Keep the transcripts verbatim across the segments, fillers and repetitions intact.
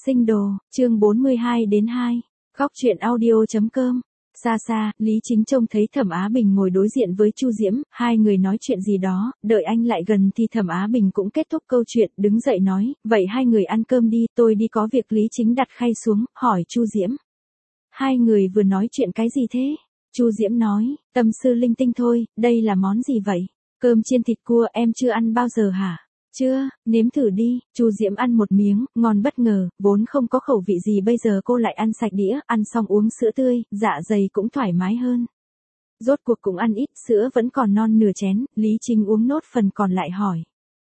Sinh đồ, chương bốn mươi hai đến hai. Góc truyện audio.com. Xa xa, Lý Chính trông thấy Thẩm Á Bình ngồi đối diện với Chu Diễm, hai người nói chuyện gì đó, đợi anh lại gần thì Thẩm Á Bình cũng kết thúc câu chuyện, đứng dậy nói, vậy hai người ăn cơm đi, tôi đi có việc. Lý Chính đặt khay xuống, hỏi Chu Diễm. Hai người vừa nói chuyện cái gì thế? Chu Diễm nói, tâm sư linh tinh thôi, đây là món gì vậy? Cơm chiên thịt cua, em chưa ăn bao giờ hả? Chưa, nếm thử đi. Chu Diễm ăn một miếng, ngon bất ngờ, vốn không có khẩu vị gì bây giờ cô lại ăn sạch đĩa, ăn xong uống sữa tươi, dạ dày cũng thoải mái hơn. Rốt cuộc cũng ăn ít, sữa vẫn còn non nửa chén, Lý Chính uống nốt phần còn lại hỏi.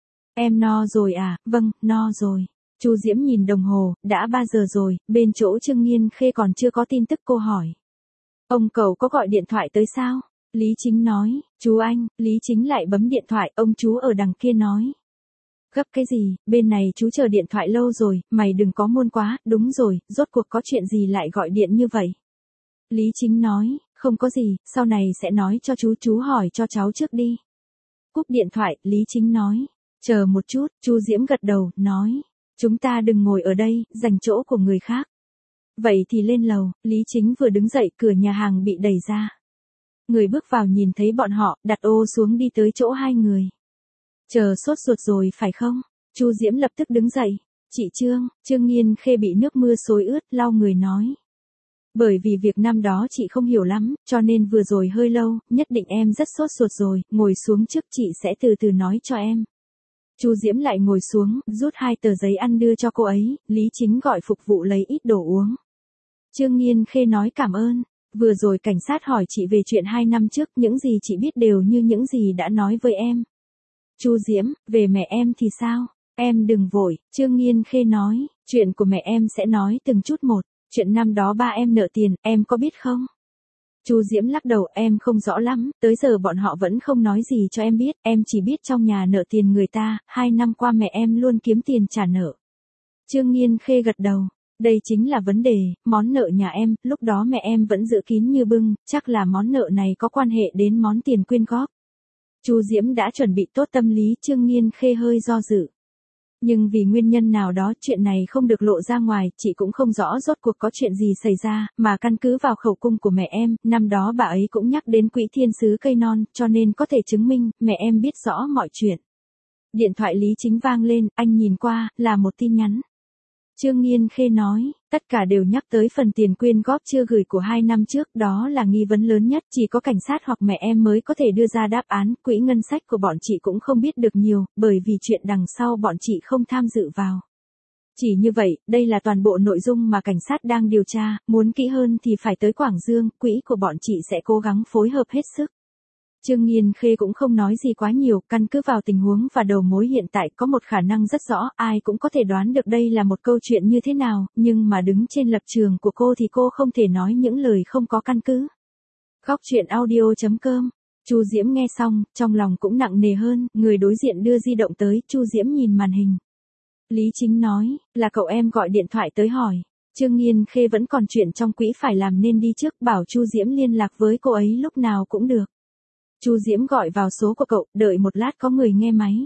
Em no rồi à? Vâng, no rồi. Chu Diễm nhìn đồng hồ, đã ba giờ rồi, bên chỗ Trương Nghiên Khê còn chưa có tin tức. Cô hỏi. Ông cậu có gọi điện thoại tới sao? Lý Chính nói, chú anh. Lý Chính lại bấm điện thoại, ông chú ở đằng kia nói. Gấp cái gì, bên này chú chờ điện thoại lâu rồi, mày đừng có muôn quá. Đúng rồi, rốt cuộc có chuyện gì lại gọi điện như vậy? Lý Chính nói, không có gì, sau này sẽ nói cho chú, chú hỏi cho cháu trước đi. Cúp điện thoại, Lý Chính nói, chờ một chút. Chu Diễm gật đầu, nói, chúng ta đừng ngồi ở đây, dành chỗ của người khác. Vậy thì lên lầu. Lý Chính vừa đứng dậy, cửa nhà hàng bị đẩy ra. Người bước vào nhìn thấy bọn họ, đặt ô xuống đi tới chỗ hai người. Chờ sốt ruột rồi phải không? Chu Diễm lập tức đứng dậy. Chị Trương. Trương Nghiên Khê bị nước mưa xối ướt, lau người nói. Bởi vì việc năm đó chị không hiểu lắm, cho nên vừa rồi hơi lâu, nhất định em rất sốt ruột rồi, ngồi xuống trước chị sẽ từ từ nói cho em. Chu Diễm lại ngồi xuống, rút hai tờ giấy ăn đưa cho cô ấy, Lý Chính gọi phục vụ lấy ít đồ uống. Trương Nghiên Khê nói cảm ơn. Vừa rồi cảnh sát hỏi chị về chuyện hai năm trước, những gì chị biết đều như những gì đã nói với em. Chu Diễm, về mẹ em thì sao? Em đừng vội. Trương Nghiên Khê nói, chuyện của mẹ em sẽ nói từng chút một. Chuyện năm đó ba em nợ tiền, em có biết không? Chu Diễm lắc đầu, em không rõ lắm, tới giờ bọn họ vẫn không nói gì cho em biết, em chỉ biết trong nhà nợ tiền người ta, hai năm qua mẹ em luôn kiếm tiền trả nợ. Trương Nghiên Khê gật đầu, đây chính là vấn đề, món nợ nhà em, lúc đó mẹ em vẫn giữ kín như bưng, chắc là món nợ này có quan hệ đến món tiền quyên góp. Chu Diễm đã chuẩn bị tốt tâm lý, Trương Nghiên Khê hơi do dự. Nhưng vì nguyên nhân nào đó chuyện này không được lộ ra ngoài, chị cũng không rõ rốt cuộc có chuyện gì xảy ra, mà căn cứ vào khẩu cung của mẹ em, năm đó bà ấy cũng nhắc đến quỹ thiên sứ cây non, cho nên có thể chứng minh, mẹ em biết rõ mọi chuyện. Điện thoại Lý Chính vang lên, anh nhìn qua, là một tin nhắn. Trương Nghiên Khê nói, tất cả đều nhắc tới phần tiền quyên góp chưa gửi của hai năm trước, đó là nghi vấn lớn nhất, chỉ có cảnh sát hoặc mẹ em mới có thể đưa ra đáp án, quỹ ngân sách của bọn chị cũng không biết được nhiều, bởi vì chuyện đằng sau bọn chị không tham dự vào. Chỉ như vậy, đây là toàn bộ nội dung mà cảnh sát đang điều tra, muốn kỹ hơn thì phải tới Quảng Dương, quỹ của bọn chị sẽ cố gắng phối hợp hết sức. Trương Nghiên Khê cũng không nói gì quá nhiều, căn cứ vào tình huống và đầu mối hiện tại có một khả năng rất rõ, ai cũng có thể đoán được đây là một câu chuyện như thế nào, nhưng mà đứng trên lập trường của cô thì cô không thể nói những lời không có căn cứ. Góc truyện audio.com. Chu Diễm nghe xong, trong lòng cũng nặng nề hơn, người đối diện đưa di động tới, Chu Diễm nhìn màn hình. Lý Chính nói, là cậu em gọi điện thoại tới hỏi. Trương Nghiên Khê vẫn còn chuyện trong quỹ phải làm nên đi trước, bảo Chu Diễm liên lạc với cô ấy lúc nào cũng được. Chu Diễm gọi vào số của cậu, đợi một lát có người nghe máy.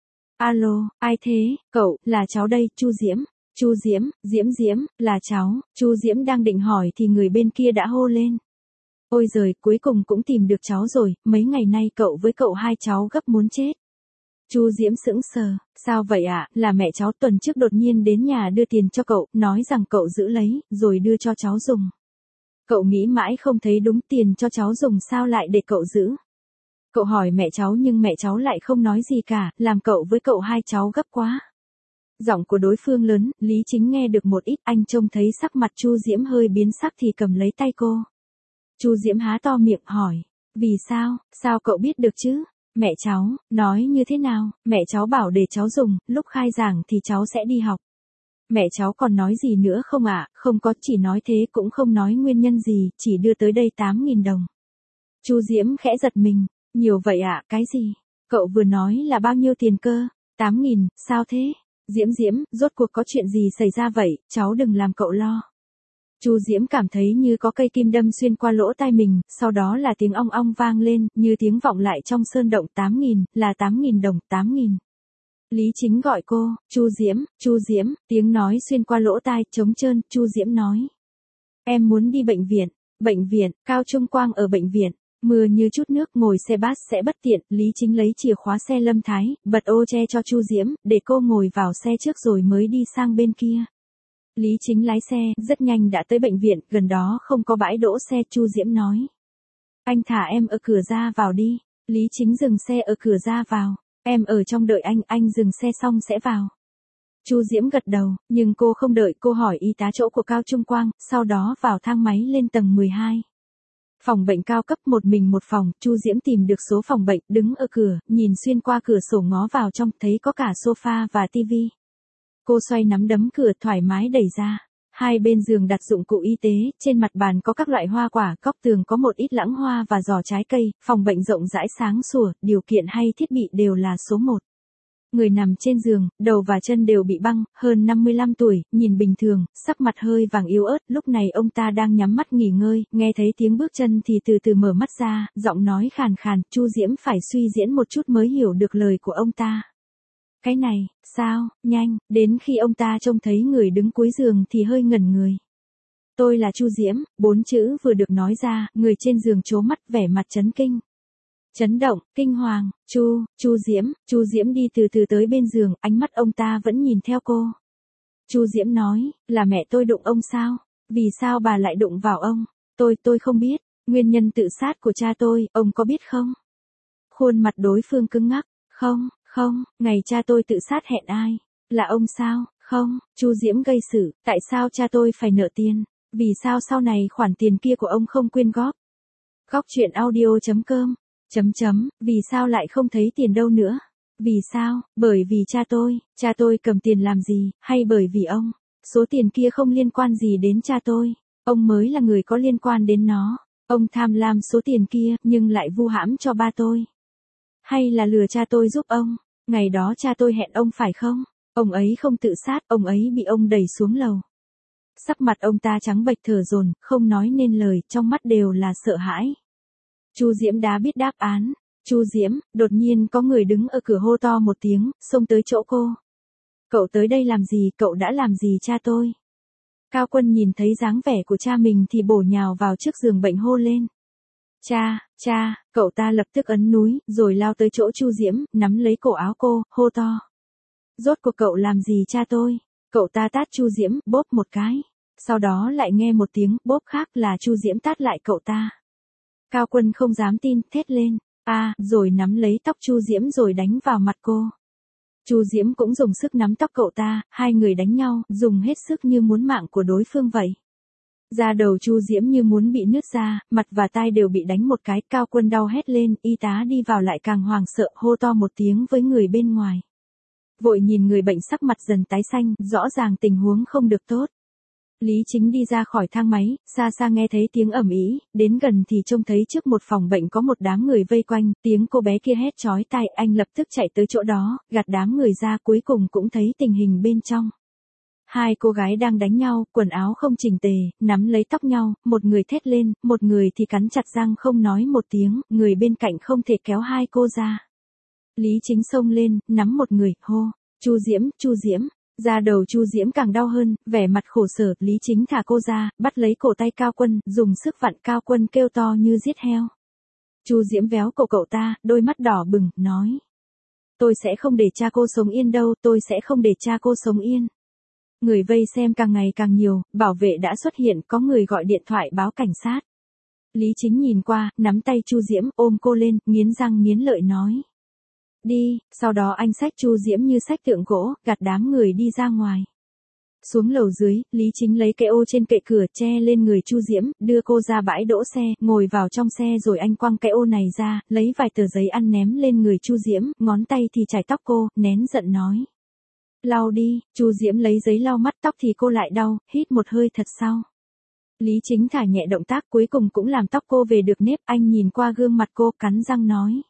Alo, ai thế? Cậu, là cháu đây, Chu Diễm. Chu Diễm, Diễm Diễm, là cháu. Chu Diễm đang định hỏi thì người bên kia đã hô lên. Ôi giời, cuối cùng cũng tìm được cháu rồi, mấy ngày nay cậu với cậu hai cháu gấp muốn chết. Chu Diễm sững sờ, sao vậy ạ? À? Là mẹ cháu tuần trước đột nhiên đến nhà đưa tiền cho cậu, nói rằng cậu giữ lấy, rồi đưa cho cháu dùng. Cậu nghĩ mãi không thấy đúng, tiền cho cháu dùng sao lại để cậu giữ. Cậu hỏi mẹ cháu nhưng mẹ cháu lại không nói gì cả, làm cậu với cậu hai cháu gấp quá. Giọng của đối phương lớn, Lý Chính nghe được một ít, anh trông thấy sắc mặt Chu Diễm hơi biến sắc thì cầm lấy tay cô. Chu Diễm há to miệng hỏi, vì sao, sao cậu biết được chứ? Mẹ cháu, nói như thế nào? Mẹ cháu bảo để cháu dùng, lúc khai giảng thì cháu sẽ đi học. Mẹ cháu còn nói gì nữa không ạ? À? Không có, chỉ nói thế, cũng không nói nguyên nhân gì, chỉ đưa tới đây tám nghìn đồng. Chu Diễm khẽ giật mình. Nhiều vậy ạ, à? Cái gì? Cậu vừa nói là bao nhiêu tiền cơ? tám nghìn, sao thế? Diễm Diễm, rốt cuộc có chuyện gì xảy ra vậy, cháu đừng làm cậu lo. Chu Diễm cảm thấy như có cây kim đâm xuyên qua lỗ tai mình, sau đó là tiếng ong ong vang lên, như tiếng vọng lại trong sơn động. Tám nghìn, là tám nghìn đồng, tám nghìn. Lý Chính gọi cô, Chu Diễm, Chu Diễm, tiếng nói xuyên qua lỗ tai, trống trơn, Chu Diễm nói. Em muốn đi bệnh viện, bệnh viện, Cao Trung Quang ở bệnh viện, mưa như chút nước, ngồi xe bus sẽ bất tiện, Lý Chính lấy chìa khóa xe Lâm Thái, bật ô che cho Chu Diễm, để cô ngồi vào xe trước rồi mới đi sang bên kia. Lý Chính lái xe, rất nhanh đã tới bệnh viện, gần đó không có bãi đỗ xe, Chu Diễm nói. Anh thả em ở cửa ra vào đi, Lý Chính dừng xe ở cửa ra vào, em ở trong đợi anh, anh dừng xe xong sẽ vào. Chu Diễm gật đầu, nhưng cô không đợi, cô hỏi y tá chỗ của Cao Trung Quang, sau đó vào thang máy lên tầng mười hai. Phòng bệnh cao cấp một mình một phòng, Chu Diễm tìm được số phòng bệnh, đứng ở cửa, nhìn xuyên qua cửa sổ ngó vào trong, thấy có cả sofa và tivi. Cô xoay nắm đấm cửa thoải mái đẩy ra. Hai bên giường đặt dụng cụ y tế, trên mặt bàn có các loại hoa quả, góc tường có một ít lãng hoa và giỏ trái cây, phòng bệnh rộng rãi sáng sủa, điều kiện hay thiết bị đều là số một. Người nằm trên giường, đầu và chân đều bị băng, hơn năm mươi lăm tuổi, nhìn bình thường, sắc mặt hơi vàng yếu ớt, lúc này ông ta đang nhắm mắt nghỉ ngơi, nghe thấy tiếng bước chân thì từ từ mở mắt ra, giọng nói khàn khàn, Chu Diễm phải suy diễn một chút mới hiểu được lời của ông ta. Cái này, sao, nhanh, đến khi ông ta trông thấy người đứng cuối giường thì hơi ngẩn người. Tôi là Chu Diễm, bốn chữ vừa được nói ra, người trên giường trố mắt vẻ mặt chấn kinh. Chấn động, kinh hoàng, Chu, Chu Diễm, Chu Diễm đi từ từ tới bên giường, ánh mắt ông ta vẫn nhìn theo cô. Chu Diễm nói, là mẹ tôi đụng ông sao? Vì sao bà lại đụng vào ông? Tôi, tôi không biết, nguyên nhân tự sát của cha tôi, ông có biết không? Khuôn mặt đối phương cứng ngắc, không, không, ngày cha tôi tự sát hẹn ai? Là ông sao? Không, Chu Diễm gây sự, tại sao cha tôi phải nợ tiền? Vì sao sau này khoản tiền kia của ông không quyên góp? Góc truyện audio chấm com Chấm chấm, vì sao lại không thấy tiền đâu nữa? Vì sao? Bởi vì cha tôi, cha tôi cầm tiền làm gì, hay bởi vì ông? Số tiền kia không liên quan gì đến cha tôi, ông mới là người có liên quan đến nó. Ông tham lam số tiền kia, nhưng lại vu hãm cho ba tôi. Hay là lừa cha tôi giúp ông? Ngày đó cha tôi hẹn ông phải không? Ông ấy không tự sát, ông ấy bị ông đẩy xuống lầu. Sắc mặt ông ta trắng bệch thở dồn, không nói nên lời, trong mắt đều là sợ hãi. Chu Diễm đã biết đáp án. Chu Diễm, đột nhiên có người đứng ở cửa hô to một tiếng, xông tới chỗ cô. Cậu tới đây làm gì, cậu đã làm gì cha tôi? Cao Quân nhìn thấy dáng vẻ của cha mình thì bổ nhào vào trước giường bệnh hô lên. Cha, cha, cậu ta lập tức ấn núi, rồi lao tới chỗ Chu Diễm, nắm lấy cổ áo cô, hô to. Rốt cuộc cậu làm gì cha tôi? Cậu ta tát Chu Diễm, bóp một cái. Sau đó lại nghe một tiếng bóp khác là Chu Diễm tát lại cậu ta. Cao Quân không dám tin, thét lên, a, à, rồi nắm lấy tóc Chu Diễm rồi đánh vào mặt cô. Chu Diễm cũng dùng sức nắm tóc cậu ta, hai người đánh nhau, dùng hết sức như muốn mạng của đối phương vậy. Da đầu Chu Diễm như muốn bị nứt ra, mặt và tai đều bị đánh một cái, Cao Quân đau hét lên, y tá đi vào lại càng hoảng sợ, hô to một tiếng với người bên ngoài. Vội nhìn người bệnh sắc mặt dần tái xanh, rõ ràng tình huống không được tốt. Lý Chính đi ra khỏi thang máy, xa xa nghe thấy tiếng ầm ĩ, đến gần thì trông thấy trước một phòng bệnh có một đám người vây quanh, tiếng cô bé kia hét chói tai, anh lập tức chạy tới chỗ đó, gạt đám người ra, cuối cùng cũng thấy tình hình bên trong. Hai cô gái đang đánh nhau, quần áo không chỉnh tề, nắm lấy tóc nhau, một người thét lên, một người thì cắn chặt răng không nói một tiếng, người bên cạnh không thể kéo hai cô ra. Lý Chính xông lên, nắm một người, hô, Chu Diễm, Chu Diễm. Da đầu Chu Diễm càng đau hơn, vẻ mặt khổ sở, Lý Chính thả cô ra, bắt lấy cổ tay Cao Quân, dùng sức vặn Cao Quân kêu to như giết heo. Chu Diễm véo cổ cậu ta, đôi mắt đỏ bừng, nói. Tôi sẽ không để cha cô sống yên đâu, tôi sẽ không để cha cô sống yên. Người vây xem càng ngày càng nhiều, bảo vệ đã xuất hiện, có người gọi điện thoại báo cảnh sát. Lý Chính nhìn qua, nắm tay Chu Diễm, ôm cô lên, nghiến răng nghiến lợi nói. Đi, sau đó anh xách Chu Diễm như xách tượng gỗ, gạt đám người đi ra ngoài. Xuống lầu dưới, Lý Chính lấy cái ô trên kệ cửa che lên người Chu Diễm, đưa cô ra bãi đỗ xe, ngồi vào trong xe rồi anh quăng cái ô này ra, lấy vài tờ giấy ăn ném lên người Chu Diễm, ngón tay thì chải tóc cô, nén giận nói. Lau đi, Chu Diễm lấy giấy lau mắt, tóc thì cô lại đau, hít một hơi thật sâu. Lý Chính thả nhẹ động tác, cuối cùng cũng làm tóc cô về được nếp, anh nhìn qua gương mặt cô, cắn răng nói.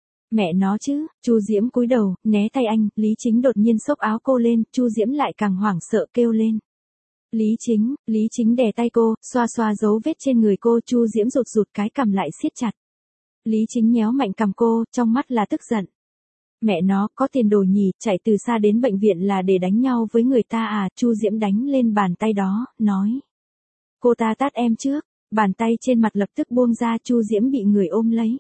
Mẹ nó chứ, Chu Diễm cúi đầu, né tay anh, Lý Chính đột nhiên xốc áo cô lên, Chu Diễm lại càng hoảng sợ kêu lên. Lý Chính, Lý Chính đè tay cô, xoa xoa dấu vết trên người cô, Chu Diễm rụt rụt cái cằm lại siết chặt. Lý Chính nhéo mạnh cằm cô, trong mắt là tức giận. Mẹ nó, có tiền đồ nhỉ, chạy từ xa đến bệnh viện là để đánh nhau với người ta à, Chu Diễm đánh lên bàn tay đó, nói. Cô ta tát em trước, bàn tay trên mặt lập tức buông ra, Chu Diễm bị người ôm lấy.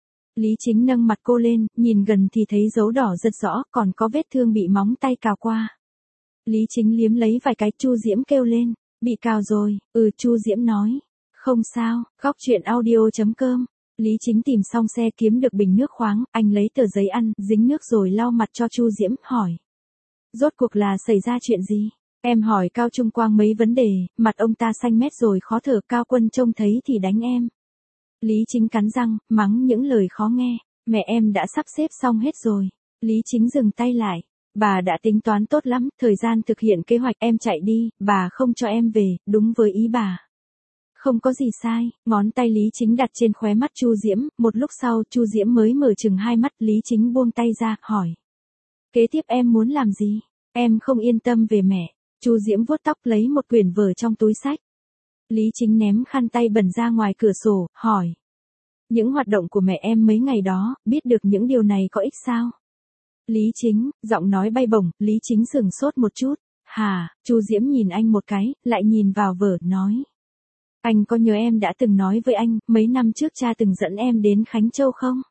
Lý Chính nâng mặt cô lên, nhìn gần thì thấy dấu đỏ rất rõ, còn có vết thương bị móng tay cào qua. Lý Chính liếm lấy vài cái, Chu Diễm kêu lên, bị cào rồi, ừ, Chu Diễm nói. Không sao, góc chuyện audio chấm com. Lý Chính tìm xong xe kiếm được bình nước khoáng, anh lấy tờ giấy ăn, dính nước rồi lau mặt cho Chu Diễm, hỏi. Rốt cuộc là xảy ra chuyện gì? Em hỏi Cao Trung Quang mấy vấn đề, mặt ông ta xanh mét rồi khó thở, Cao Quân trông thấy thì đánh em. Lý Chính cắn răng, mắng những lời khó nghe, mẹ em đã sắp xếp xong hết rồi. Lý Chính dừng tay lại, bà đã tính toán tốt lắm, thời gian thực hiện kế hoạch em chạy đi, bà không cho em về, đúng với ý bà. Không có gì sai, ngón tay Lý Chính đặt trên khóe mắt Chu Diễm, một lúc sau Chu Diễm mới mở chừng hai mắt, Lý Chính buông tay ra, hỏi. Kế tiếp em muốn làm gì? Em không yên tâm về mẹ. Chu Diễm vuốt tóc lấy một quyển vở trong túi sách. Lý Chính ném khăn tay bẩn ra ngoài cửa sổ, hỏi. Những hoạt động của mẹ em mấy ngày đó, biết được những điều này có ích sao? Lý Chính, giọng nói bay bổng, Lý Chính sửng sốt một chút. Hà, Chu Diễm nhìn anh một cái, lại nhìn vào vở, nói. Anh có nhớ em đã từng nói với anh, mấy năm trước cha từng dẫn em đến Khánh Châu không?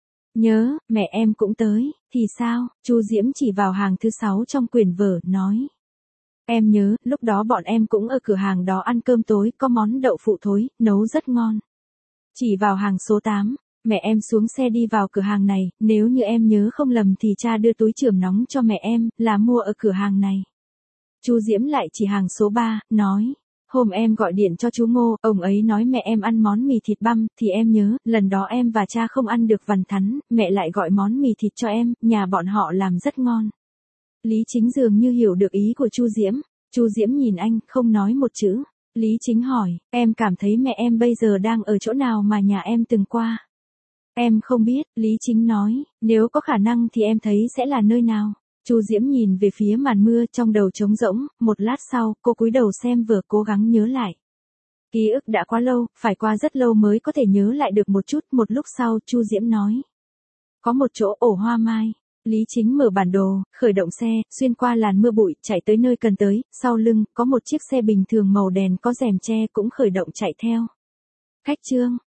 Nhớ, mẹ em cũng tới, thì sao? Chu Diễm chỉ vào hàng thứ sáu trong quyển vở, nói. Em nhớ, lúc đó bọn em cũng ở cửa hàng đó ăn cơm tối, có món đậu phụ thối, nấu rất ngon. Chỉ vào hàng số tám, mẹ em xuống xe đi vào cửa hàng này, nếu như em nhớ không lầm thì cha đưa túi chườm nóng cho mẹ em, là mua ở cửa hàng này. Chu Diễm lại chỉ hàng số ba, nói. Hôm em gọi điện cho chú Ngô, ông ấy nói mẹ em ăn món mì thịt băm, thì em nhớ, lần đó em và cha không ăn được vằn thắn, mẹ lại gọi món mì thịt cho em, nhà bọn họ làm rất ngon. Lý Chính dường như hiểu được ý của Chu Diễm, Chu Diễm nhìn anh, không nói một chữ. Lý Chính hỏi, em cảm thấy mẹ em bây giờ đang ở chỗ nào mà nhà em từng qua? Em không biết, Lý Chính nói, nếu có khả năng thì em thấy sẽ là nơi nào? Chu Diễm nhìn về phía màn mưa, trong đầu trống rỗng, một lát sau, cô cúi đầu xem vừa cố gắng nhớ lại. Ký ức đã quá lâu, phải qua rất lâu mới có thể nhớ lại được một chút, một lúc sau, Chu Diễm nói. Có một chỗ ổ hoa mai. Lý Chính mở bản đồ, khởi động xe, xuyên qua làn mưa bụi, chạy tới nơi cần tới, sau lưng, có một chiếc xe bình thường màu đèn có rèm che cũng khởi động chạy theo. Khách trương,